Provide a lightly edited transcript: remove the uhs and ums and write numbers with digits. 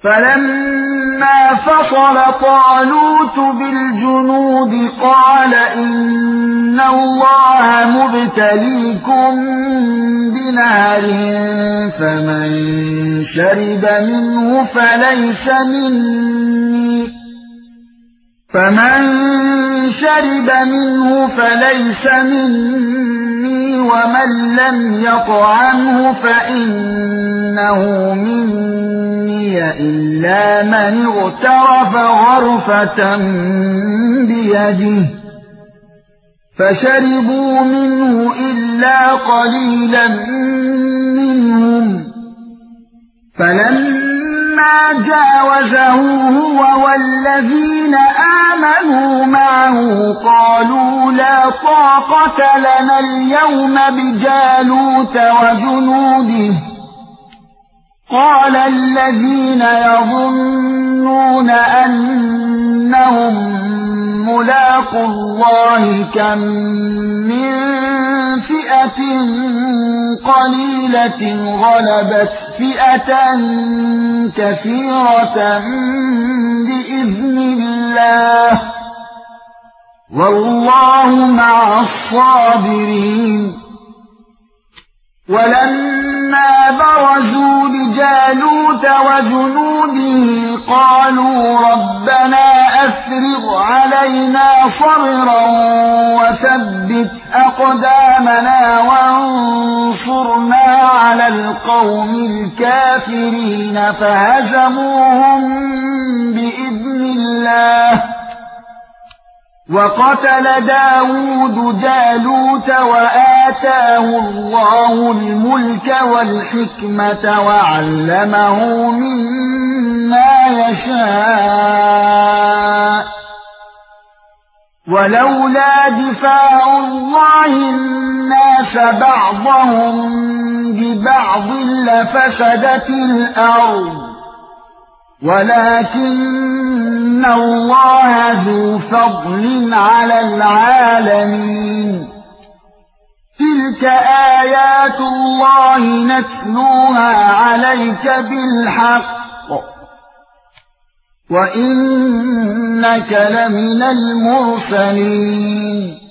فَلَمَّا فَصَلَ طَالُوتُ بِالْجُنُودِ قَالَ إِنَّ اللَّهَ مُبْتَلِيكُم بِنَهَرٍ فَمَن شَرِبَ مِنْهُ فَلَيْسَ مِنِّي وَمَن لَّمْ يَطْعَمْهُ فَإِنَّهُ مِنِّي إِلَّا مَنِ اغْتَرَفَ غَرْفَةً بِيَدِهِ فَشَرِبُوا مِنْهُ إِلَّا قَلِيلًا مِنْهُمْ فَلَمَّا جَاوَزَهُ هُوَ وَالَّذِينَ آمَنُوا مَعَهُ قَالُوا لَا طَاقَةَ لَنَا الْيَوْمَ بِجَالُوتَ وَجُنُودِهِ قَالَ الَّذِينَ يَظُنُّونَ أَنَّهُم مُّلَاقُو اللَّهِ كَم مِّن فِئَةٍ قَلِيلَةٍ غَلَبَتْ فِئَةً كَثِيرَةً بِإِذْنِ اللَّهِ وَاللَّهُ مَعَ الصَّابِرِينَ وَلَمَّا بَرَزُوا لِجَالُوتَ وَجُنُودِهِ قَالُوا رَبَّنَا أَفْرِغْ عَلَيْنَا صَبْرًا وَثَبِّتْ أَقْدَامَنَا وَانصُرْنَا عَلَى الْقَوْمِ الْكَافِرِينَ فَهَزَمُوهُم بِإِذْنِ اللَّهِ وَقَتَلَ دَاوُودُ جَالُوتَ وَآتَاهُ اللَّهُ الْمُلْكَ وَالْحِكْمَةَ وَعَلَّمَهُ مِمَّا يَشَاءُ وَلَوْلَا دِفَاعُ اللَّهِ النَّاسَ بَعْضَهُم بِبَعْضٍ لَّفَسَدَتِ الْأَرْضُ وَلَكِنَّ اللَّهَ ذُو فَضْلٍ عَلَى الْعَالَمِينَ تِلْكَ آيَاتُ اللَّهِ نَتْلُوهَا عَلَيْكَ بِالْحَقِّ وَإِنَّكَ لَمِنَ الْمُرْسَلِينَ